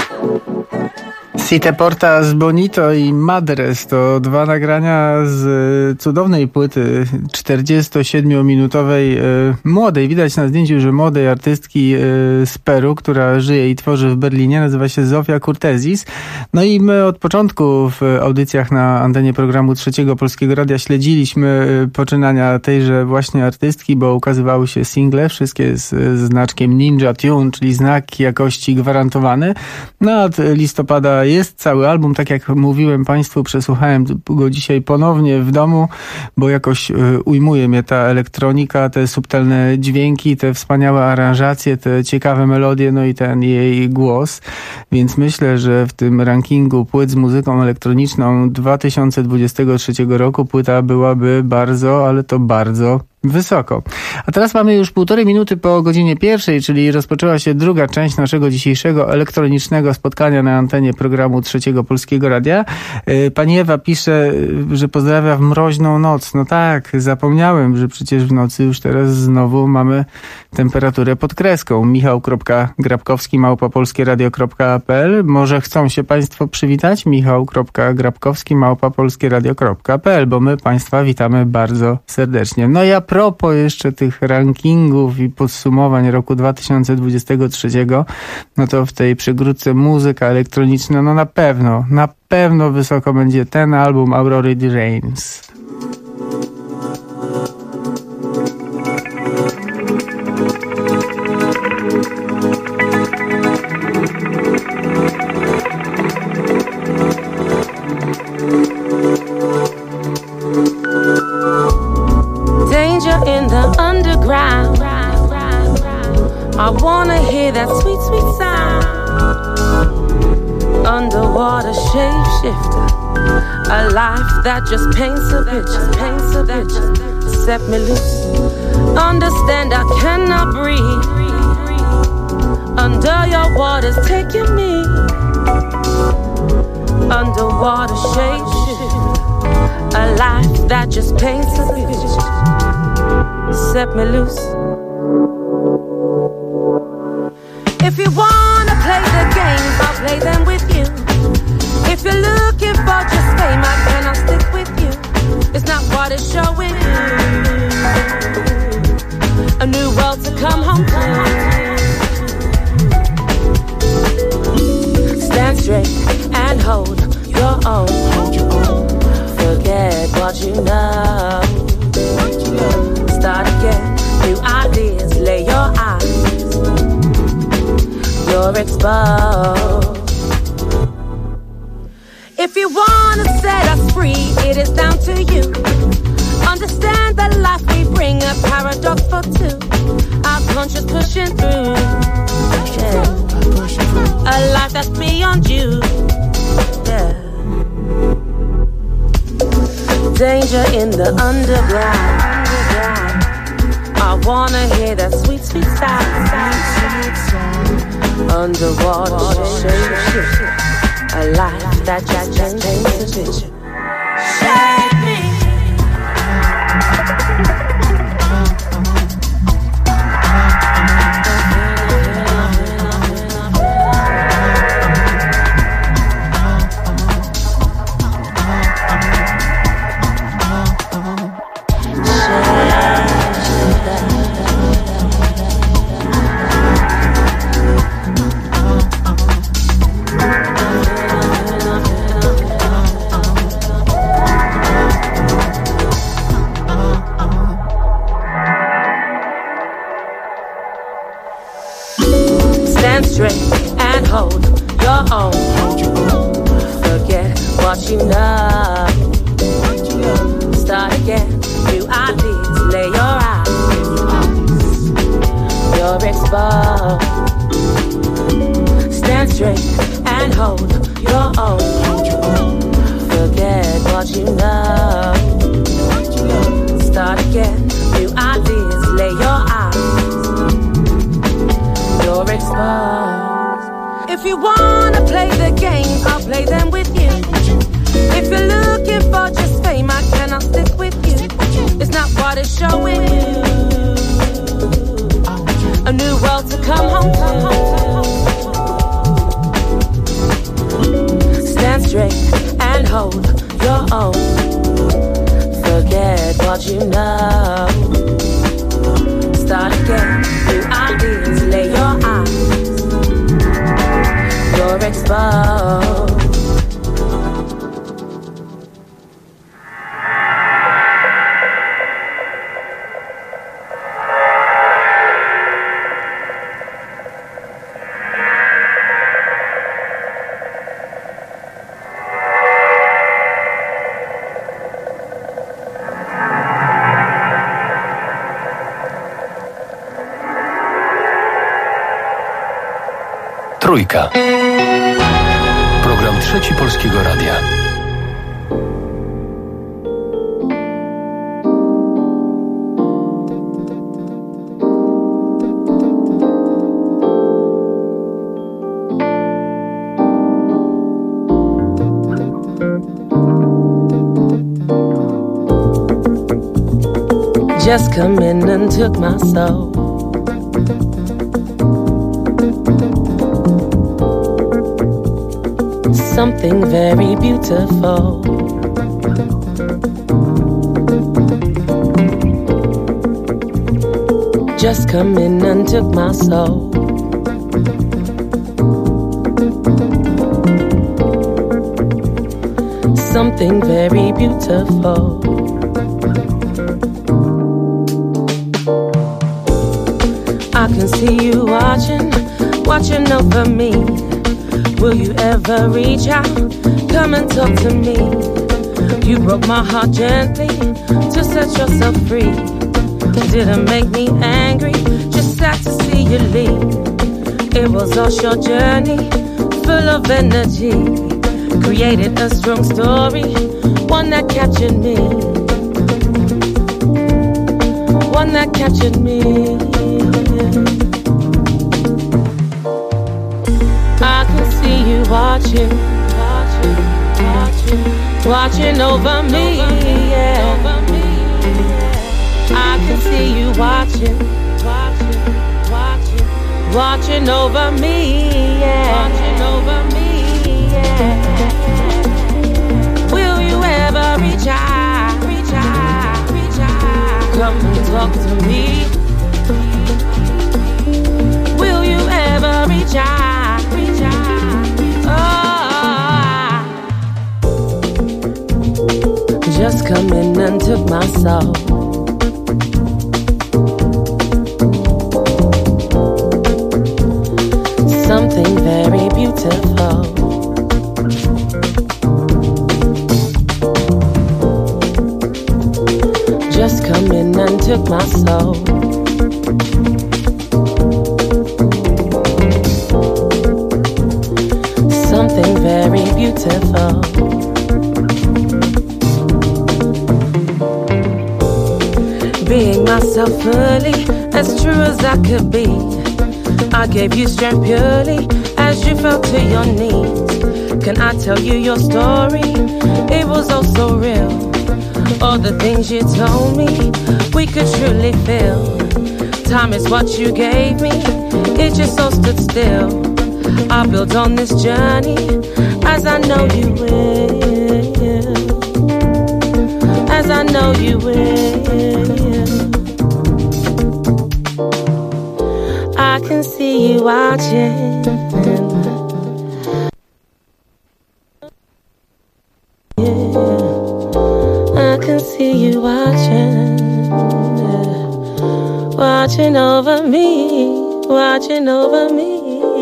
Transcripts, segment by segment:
Siete Portas Bonito i Madres to dwa nagrania z cudownej płyty 47-minutowej młodej, widać na zdjęciu, że młodej artystki z Peru, która żyje i tworzy w Berlinie, nazywa się Zofia Kurtezis. No i my od początku w audycjach na antenie programu Trzeciego Polskiego Radia śledziliśmy poczynania tejże właśnie artystki, bo ukazywały się single, wszystkie z znaczkiem Ninja Tune, czyli znak jakości gwarantowany. No od listopada jest cały album, tak jak mówiłem Państwu, przesłuchałem go dzisiaj ponownie w domu, bo jakoś ujmuje mnie ta elektronika, te subtelne dźwięki, te wspaniałe aranżacje, te ciekawe melodie, no i ten jej głos, więc myślę, że w tym rankingu płyt z muzyką elektroniczną 2023 roku płyta byłaby bardzo, ale to bardzo wysoko. A teraz mamy już 1,5 minuty po godzinie 1, czyli rozpoczęła się druga część naszego dzisiejszego elektronicznego spotkania na antenie programu Trzeciego Polskiego Radia. Pani Ewa pisze, że pozdrawia w mroźną noc. No tak, zapomniałem, że przecież w nocy już teraz znowu mamy temperaturę pod kreską. michał.grabkowski@polskieradio.pl. Może chcą się Państwo przywitać? michał.grabkowski@polskieradio.pl, bo my Państwa witamy bardzo serdecznie. No i a propos jeszcze tych rankingów i podsumowań roku 2023, no to w tej przegródce muzyka elektroniczna, no na pewno wysoko będzie ten album Aurory The Reigns. In the underground, I wanna hear that sweet, sweet sound. Underwater shapeshifter, a life that just paints a picture, set me loose. Understand I cannot breathe under your waters, taking me. Underwater shapeshifter, a life that just paints a picture, set me loose. If you wanna play the games, I'll play them with you. If you're looking for just fame, I cannot stick with you. It's not what it's showing you. A new world to come home to. Stand straight and hold your own. Forget what you know. Start again, new ideas, lay your eyes. You're exposed. If you wanna set us free, it is down to you. Understand the life we bring, a paradox for two. Our conscience pushing through, yeah. A life that's beyond you, yeah. Danger in the underground, I wanna hear that sweet, sweet sound. Underwater shapeshifter, a life that just paints a picture. Shake me. And hold your own. Forget what you know. Start again, new ideas, lay your eyes. You're exposed. Stand straight and hold your own. Forget what you know. Start again, new ideas, lay your eyes. You're exposed. If you wanna play the games, I'll play them with you. If you're looking for just fame, I cannot stick with you. It's not what it's showing you. A new world to come home to. drink and hold your own. Forget what you know. Start again, new ideas, lay your eyes. You're exposed. Trójka. Program Trzeci Polskiego Radia. Just come in and took my soul. Something very beautiful. Just come in and took my soul. Something very beautiful. I can see you watching over me. Will you ever reach out? Come and talk to me. You broke my heart gently to set yourself free. Didn't make me angry, just sad to see you leave. It was a short journey, full of energy. Created a strong story, one that captured me. One that captured me. I can see you watching over me, yeah. I can see you watching over me, yeah. Will you ever reach out? Come and talk to me. Will you ever reach out? Just come in and took my soul. Something very beautiful. Just come in and took my soul. Something very beautiful. Being myself fully, as true as I could be. I gave you strength purely as you fell to your knees. Can I tell you your story? It was all so real. All the things you told me, we could truly feel. Time is what you gave me, it just all stood still. I built on this journey, as I know you will. As I know you will. I can see you watching. I can see you watching. Watching over me. Watching over me.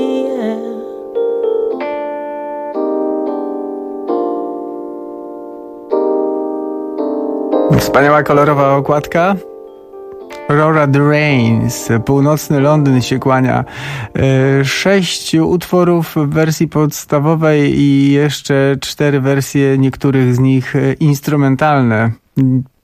Wspaniała kolorowa okładka. Aurora the Rains, północny Londyn się kłania. 6 utworów w wersji podstawowej i jeszcze 4 wersje, niektórych z nich instrumentalne.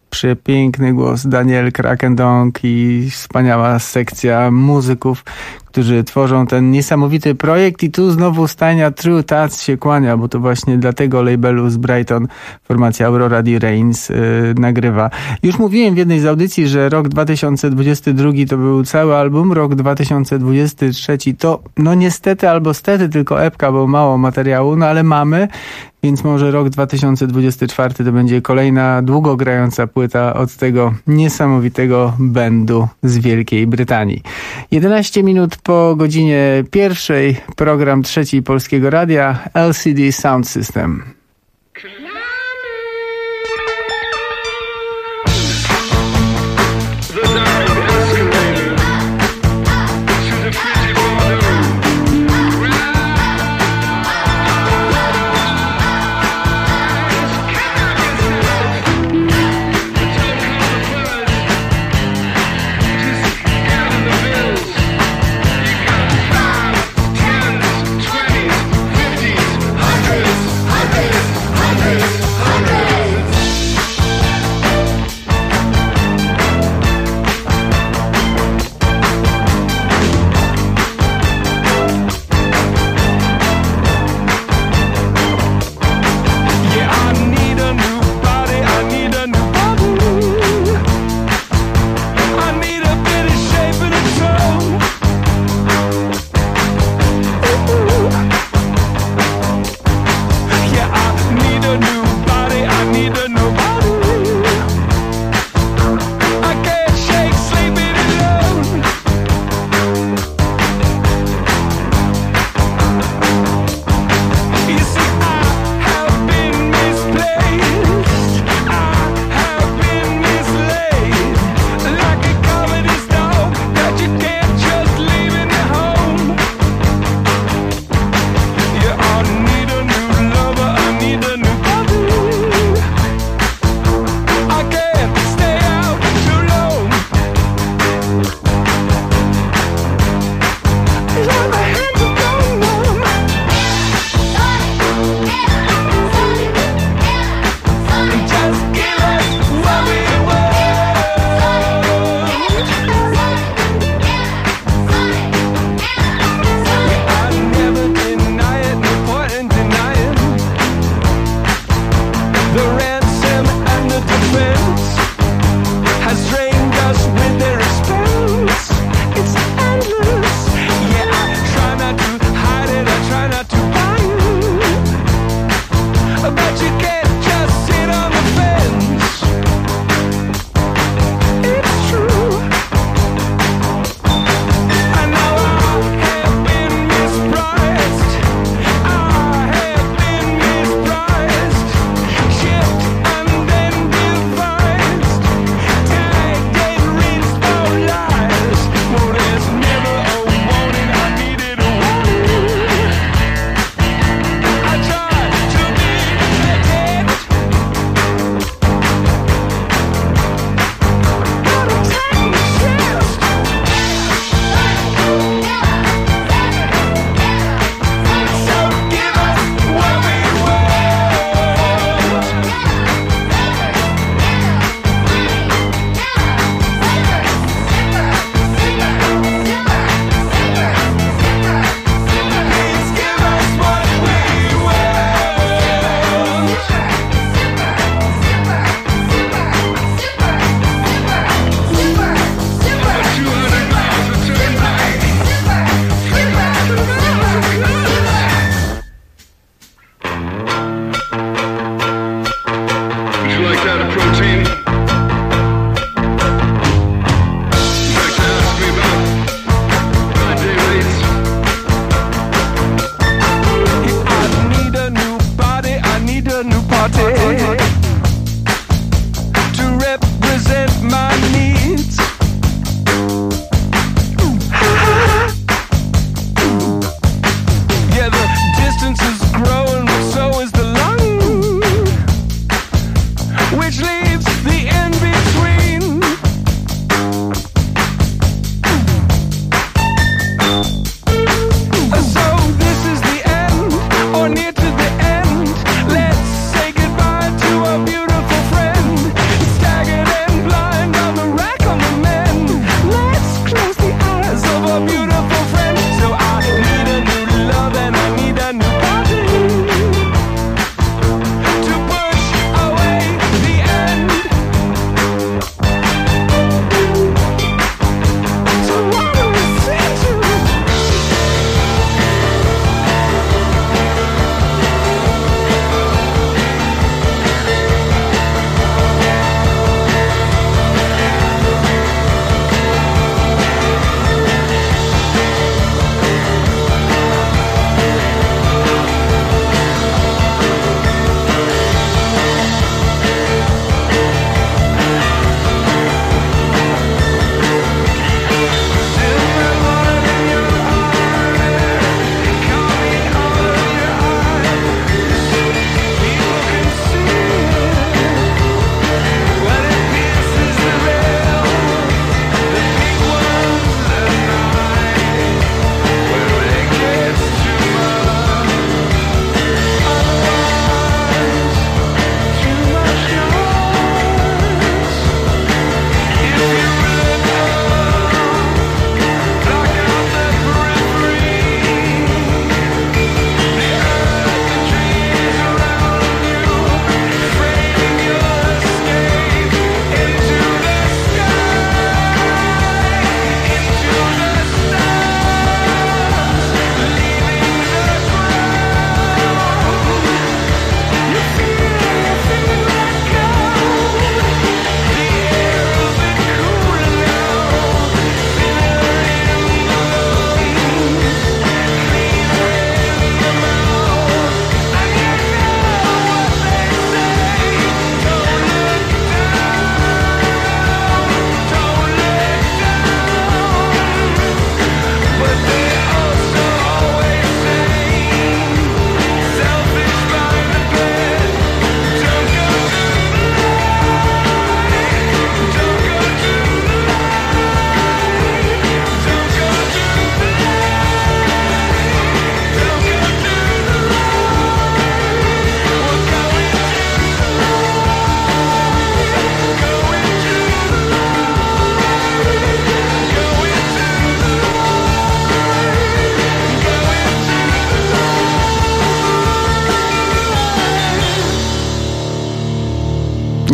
Przepiękny głos Daniel Krakendonk i wspaniała sekcja muzyków, którzy tworzą ten niesamowity projekt i tu znowu stajnia True Tats się kłania, bo to właśnie dla tego labelu z Brighton formacja Aurora Di Reins nagrywa. Już mówiłem w jednej z audycji, że rok 2022 to był cały album, rok 2023 to no niestety albo stety tylko epka, bo mało materiału, no ale mamy, więc może rok 2024 to będzie kolejna długo grająca płyta od tego niesamowitego bandu z Wielkiej Brytanii. 11 minut po godzinie 1, program 3 Polskiego Radia, LCD Sound System. Hundreds,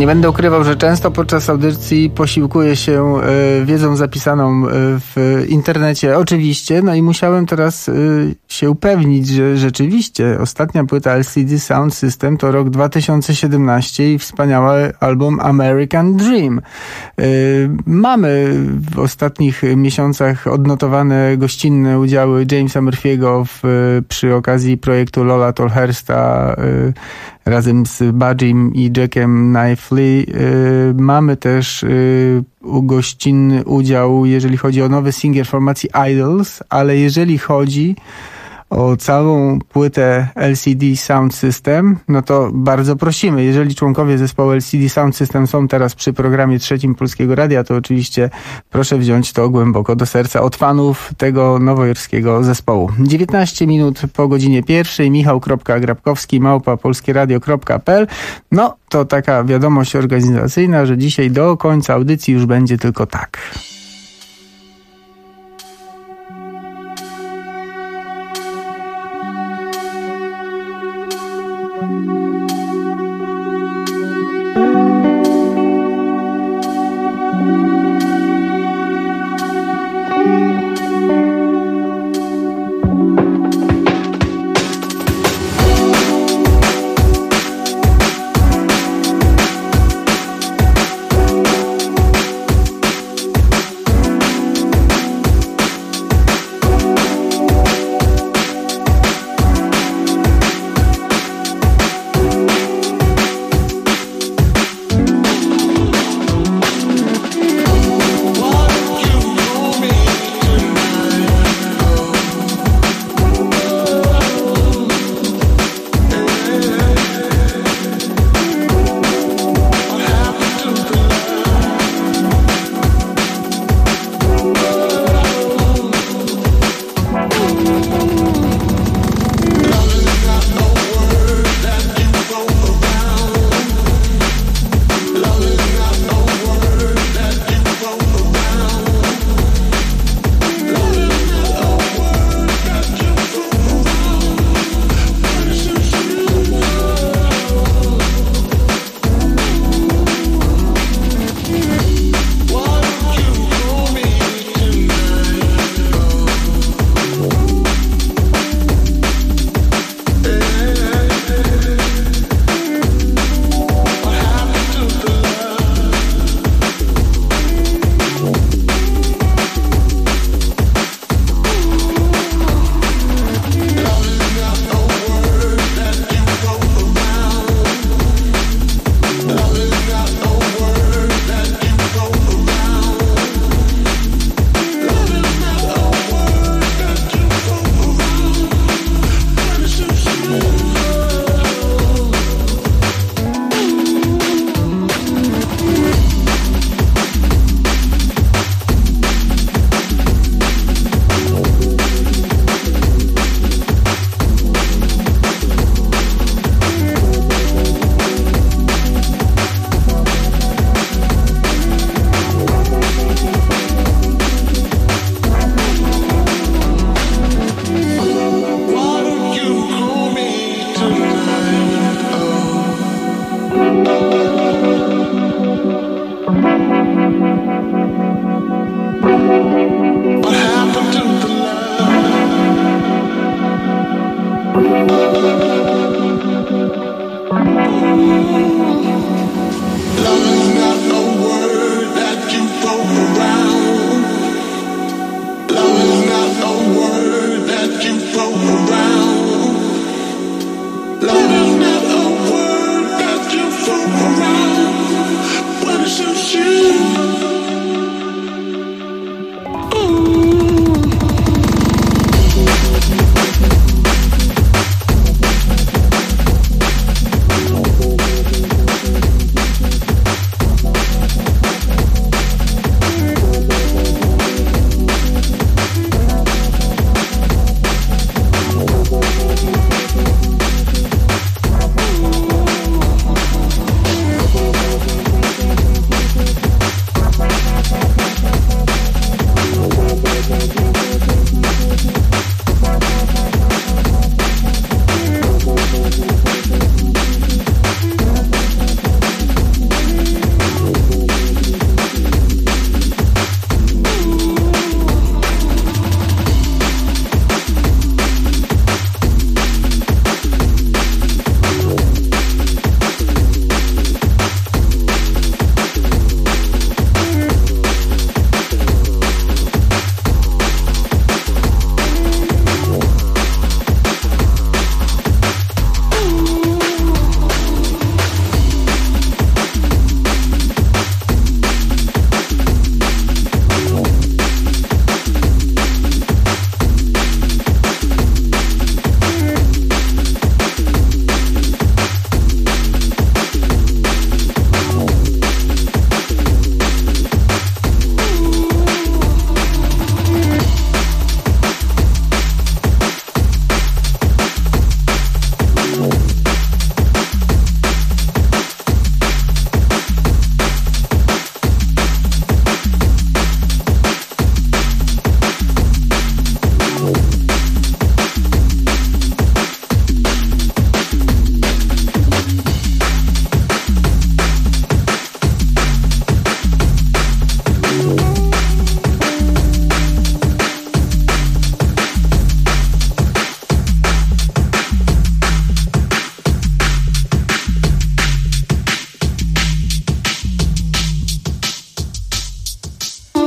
Nie będę ukrywał, że często podczas audycji posiłkuję się wiedzą zapisaną w internecie, oczywiście, no i musiałem teraz się upewnić, że rzeczywiście ostatnia płyta LCD Sound System to rok 2017 i wspaniały album American Dream. Mamy w ostatnich miesiącach odnotowane gościnne udziały Jamesa Murphy'ego przy okazji projektu Lola Tolhursta razem z Budgiem i Jackiem Knifley. Mamy też gościnny udział, jeżeli chodzi o nowy singiel formacji Idols, ale jeżeli chodzi o całą płytę LCD Sound System, no to bardzo prosimy, jeżeli członkowie zespołu LCD Sound System są teraz przy programie trzecim Polskiego Radia, to oczywiście proszę wziąć to głęboko do serca od fanów tego nowojorskiego zespołu. 19 minut po godzinie 1, michał.grabkowski@polskieradio.pl. No to taka wiadomość organizacyjna, że dzisiaj do końca audycji już będzie tylko tak.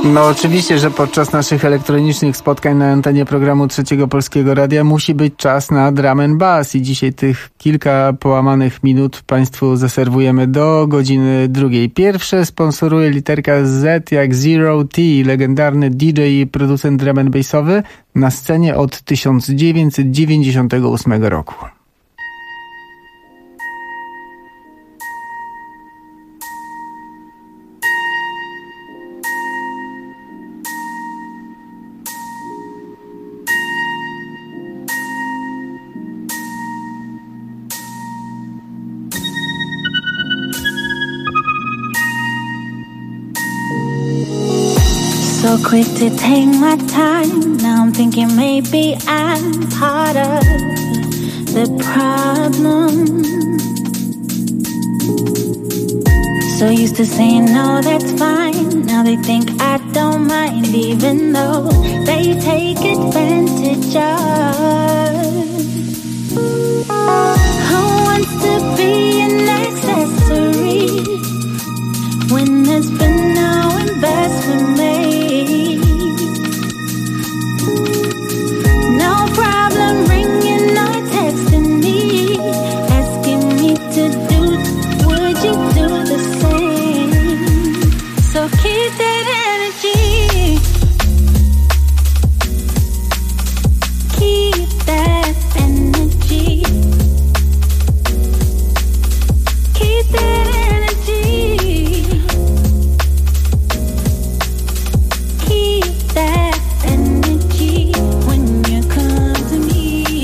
No oczywiście, że podczas naszych elektronicznych spotkań na antenie programu Trzeciego Polskiego Radia musi być czas na drum and bass i dzisiaj tych kilka połamanych minut Państwu zaserwujemy do godziny 2. Pierwsze sponsoruje literka Z jak Zero T, legendarny DJ i producent drum and bassowy na scenie od 1998 roku. So quick to take my time. Now I'm thinking maybe I'm part of the problem. So used to saying no, that's fine. Now they think I don't mind, even though they take advantage of. Who wants to be an accessory when there's been no investment made? No problem ringing or texting me, asking me to do, would you do the same? So keep that energy, keep that energy, keep that energy, keep that energy when you come to me.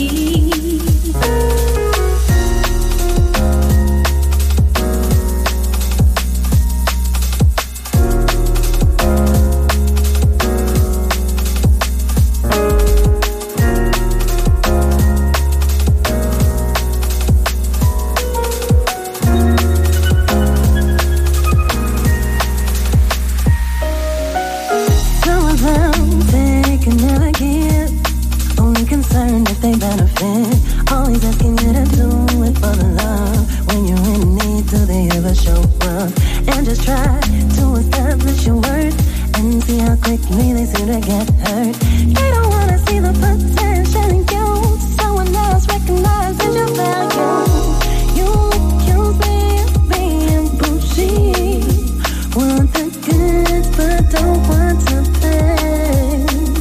Some of them take and never give, only concerned if they benefit. Always asking you to do it for the love. When you're in need, do they ever show up? And just try to establish your worth and see how quickly they seem to get hurt. They don't wanna see the potential in you. Someone else recognizes your value. You accuse me of being bougie, want the goods but don't want to pay.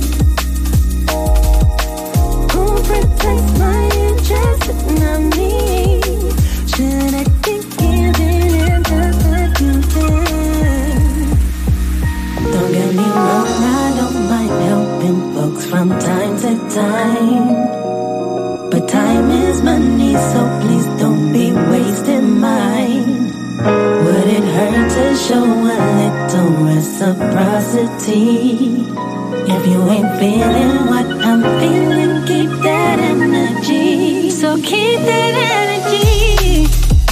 Who protects my interest if not me? Should I keep giving in just like you did? Don't get me wrong, I don't mind helping folks from time to time, but time is money, so please don't be wasting mine. Would it hurt to show a little reciprocity? If you ain't feeling what I'm feeling, keep that energy. So keep that energy,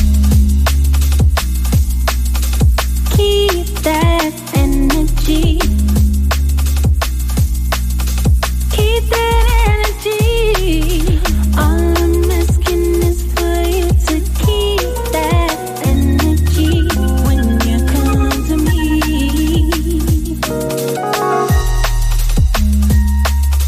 keep that energy, keep that energy. All I'm asking is for you to keep that energy when you come to me.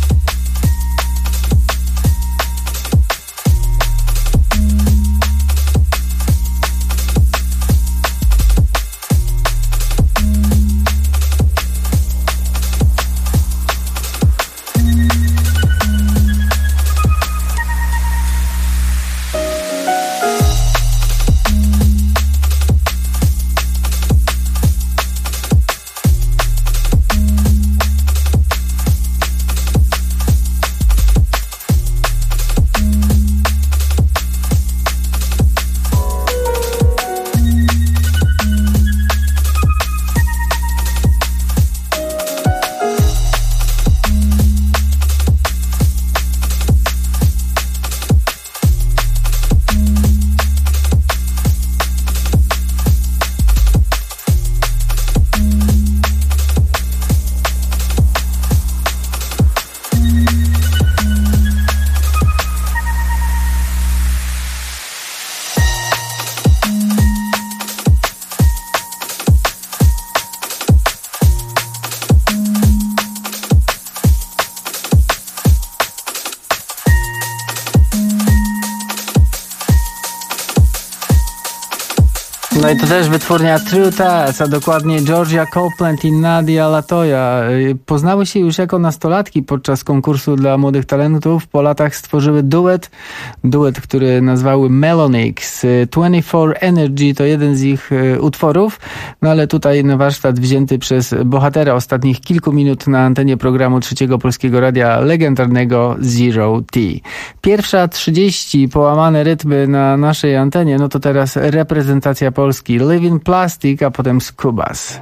No i to też wytwórnia True Taz, a dokładnie Georgia Copeland i Nadia Latoya. Poznały się już jako nastolatki podczas konkursu dla młodych talentów. Po latach stworzyły duet, który nazwały Melonix. 24 Energy to jeden z ich utworów, no ale tutaj na warsztat wzięty przez bohatera ostatnich kilku minut na antenie programu Trzeciego Polskiego Radia, legendarnego Zero T. 1:30, połamane rytmy na naszej antenie, no to teraz reprezentacja Polski. Living Plastic, a potem Scubas.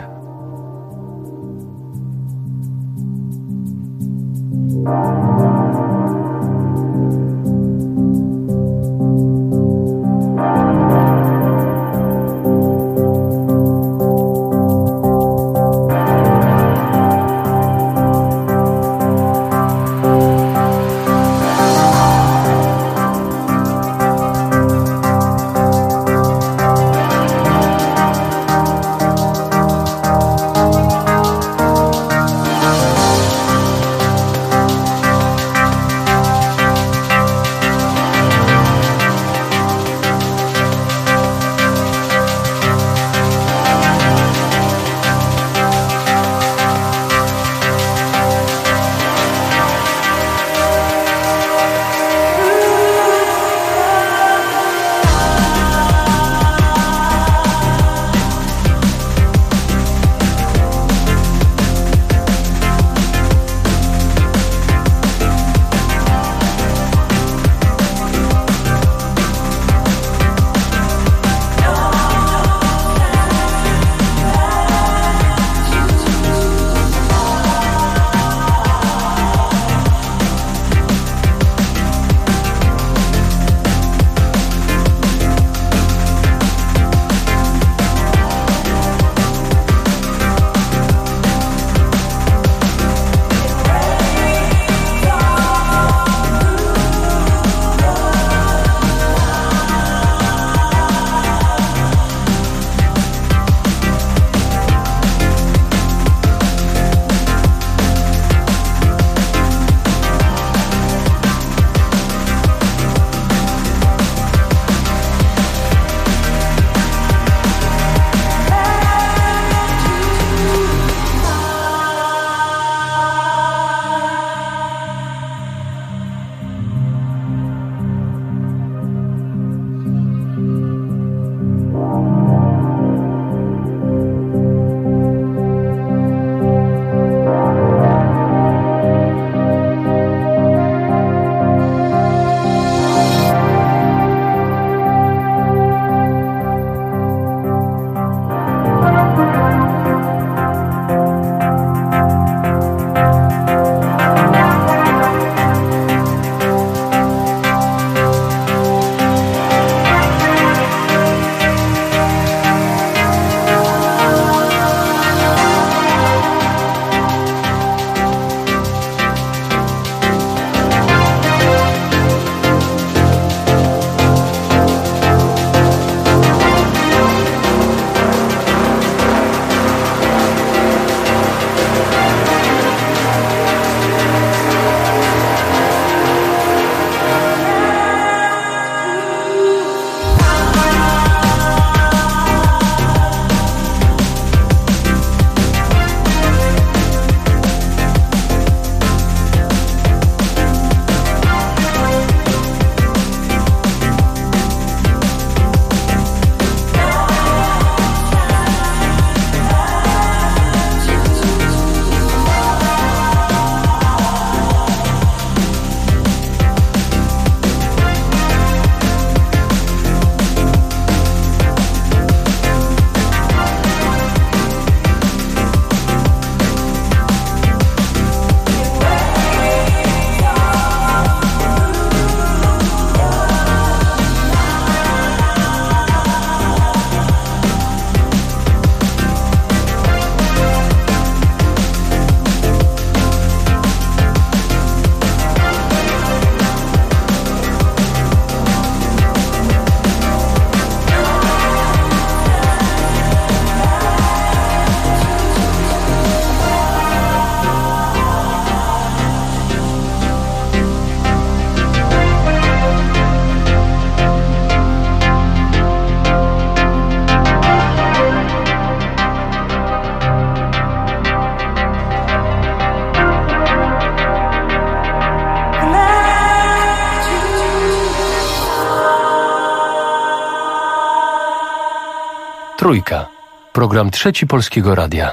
Trójka. Program Trzeci Polskiego Radia.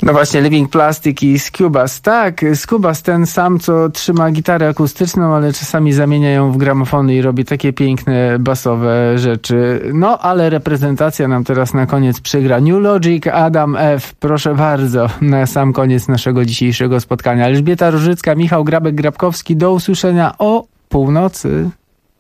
No właśnie, Living Plastic i Scubas. Tak, Scubas ten sam, co trzyma gitarę akustyczną, ale czasami zamienia ją w gramofony i robi takie piękne, basowe rzeczy. No, ale reprezentacja nam teraz na koniec przygra. New Logic, Adam F. Proszę bardzo, na sam koniec naszego dzisiejszego spotkania. Elżbieta Różycka, Michał Grabek-Grabkowski. Do usłyszenia o północy.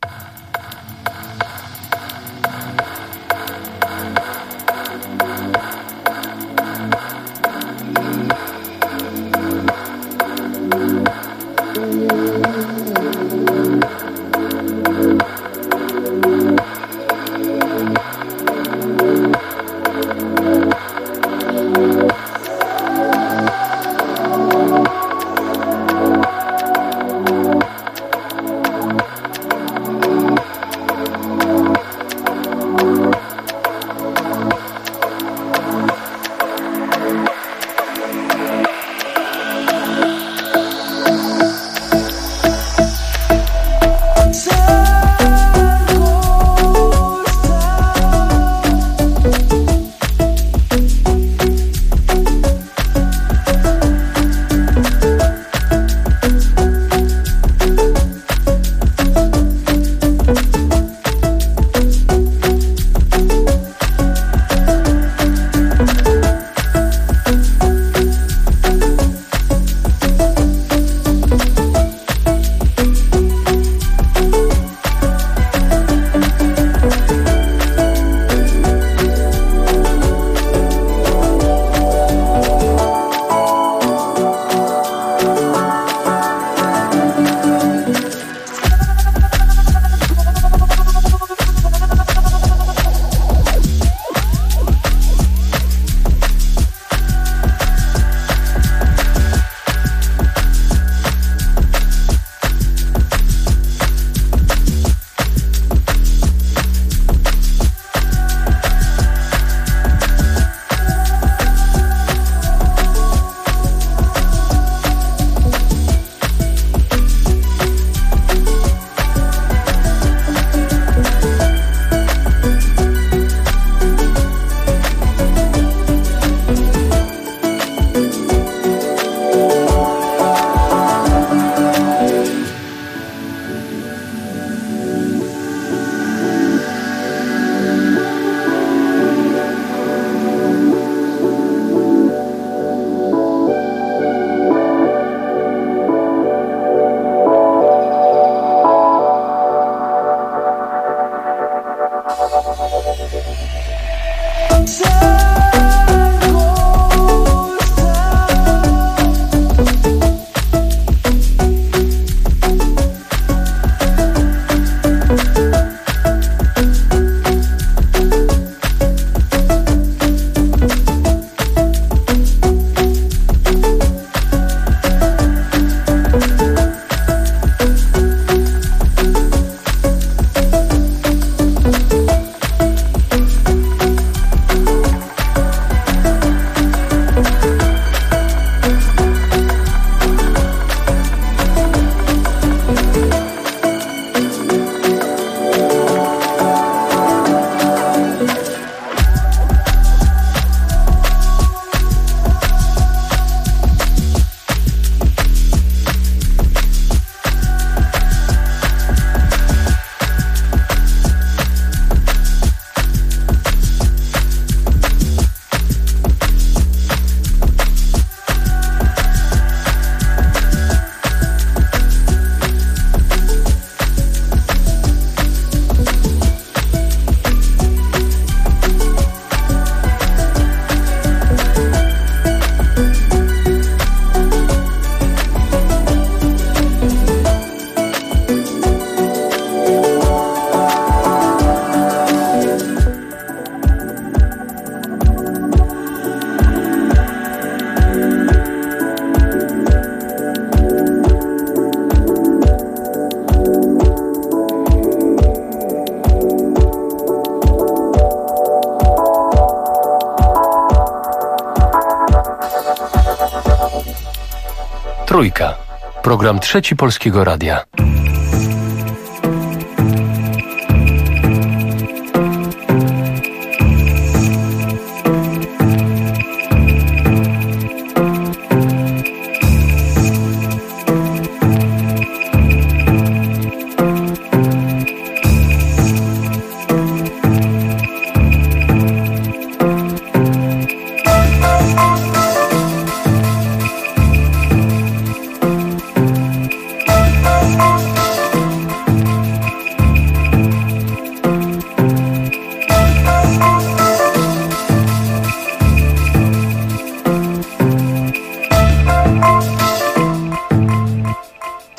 Trójka. Program Trzeci Polskiego Radia.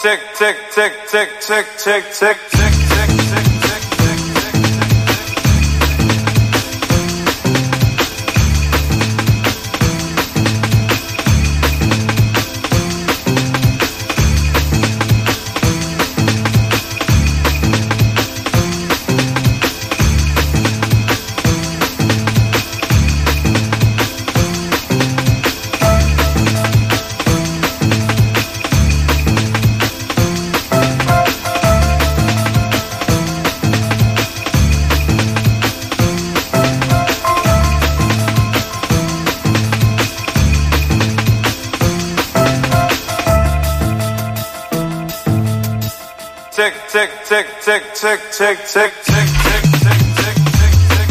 Tick, tick, tick, tick, tick, tick, tick, tick, tick, tick, tick. Tick, tick, tick, tick, tick, tick, tick, tick, tick, tick, tick, tick, tick.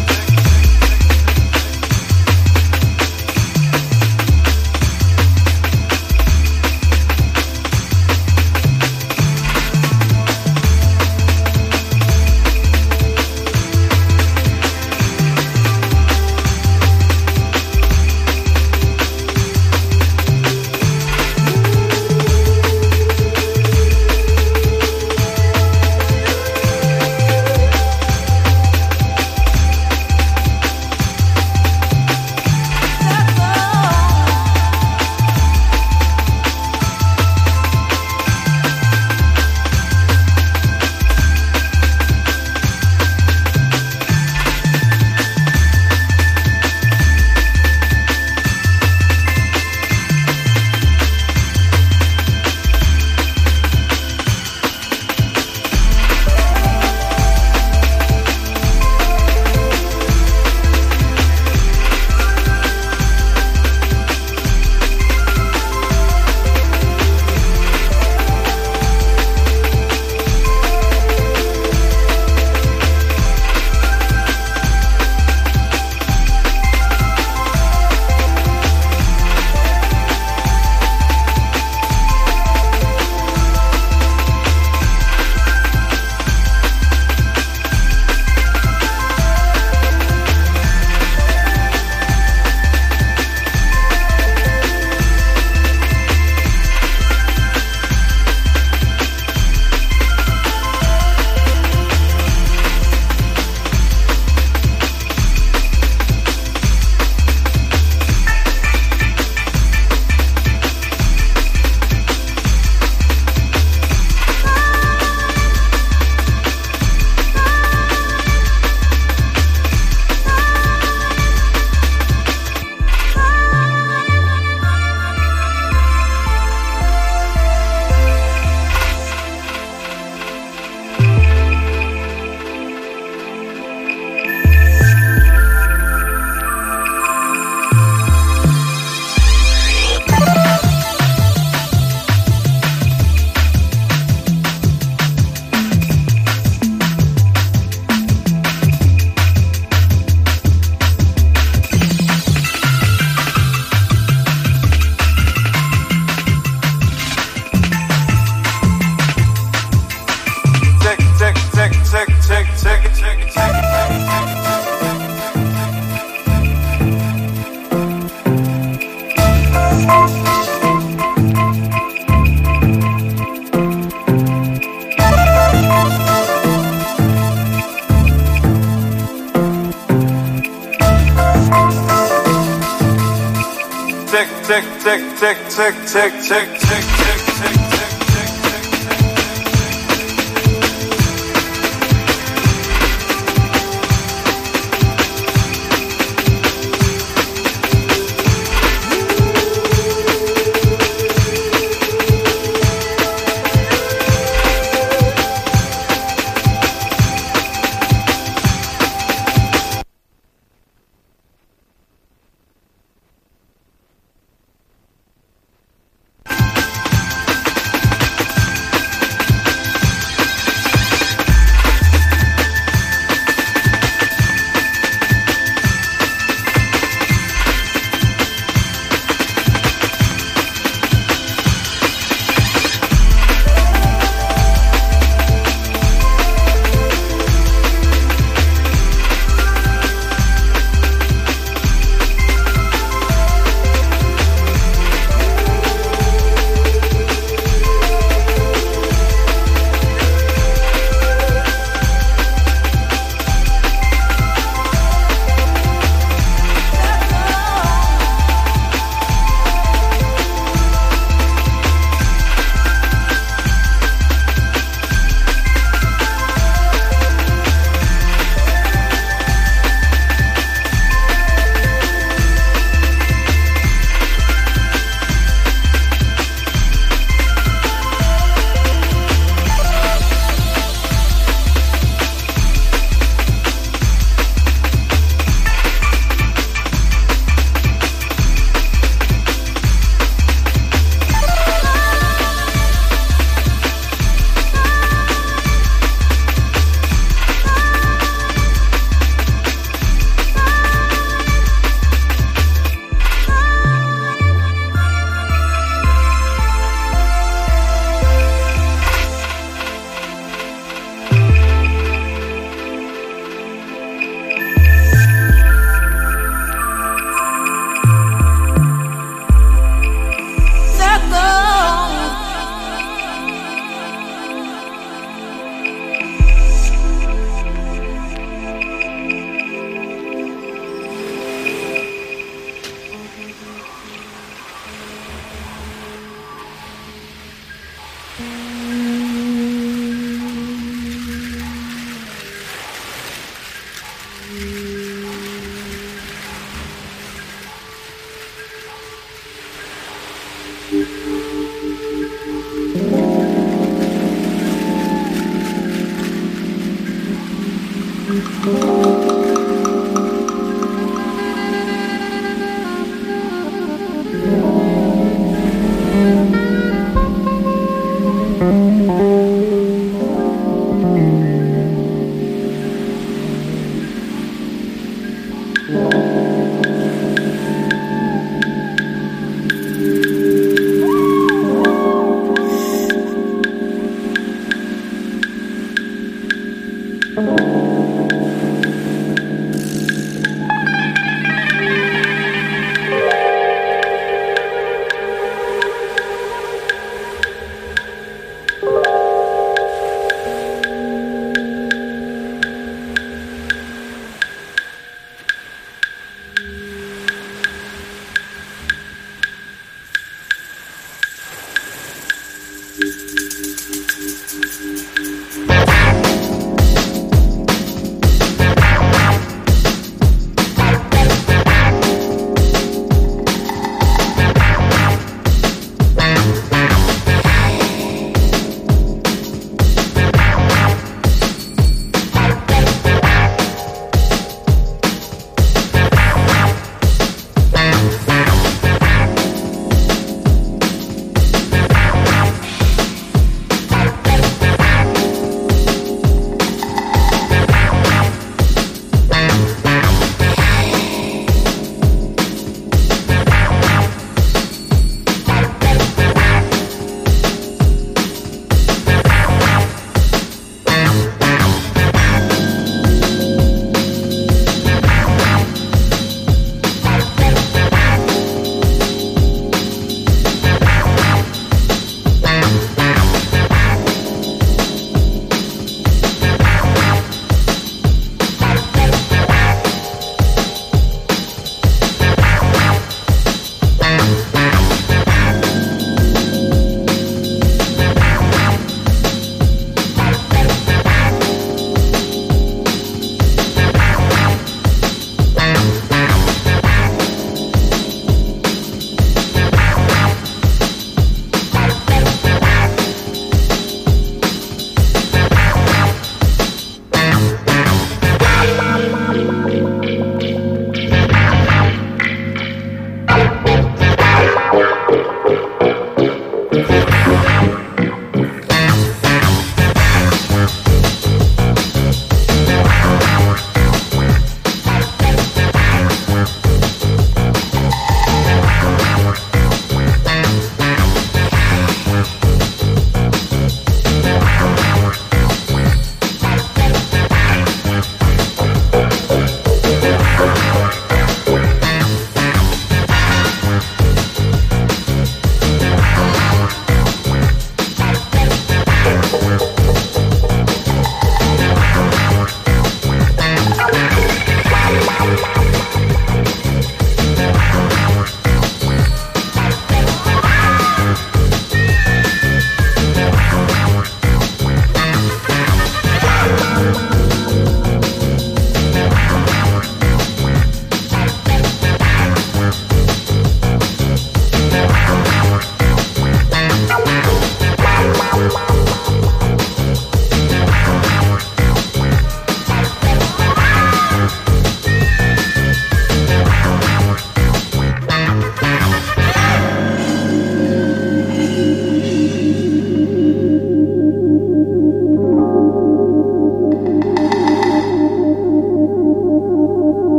tick, tick, tick, tick, tick, tick, tick, tick, tick, tick.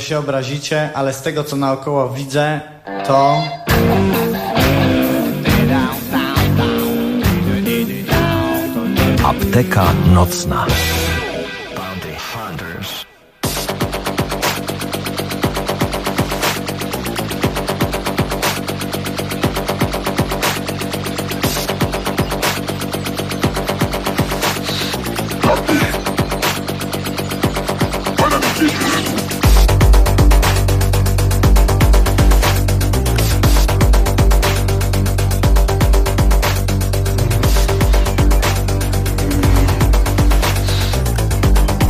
się obrazicie, ale z tego co naokoło widzę, to... Apteka nocna.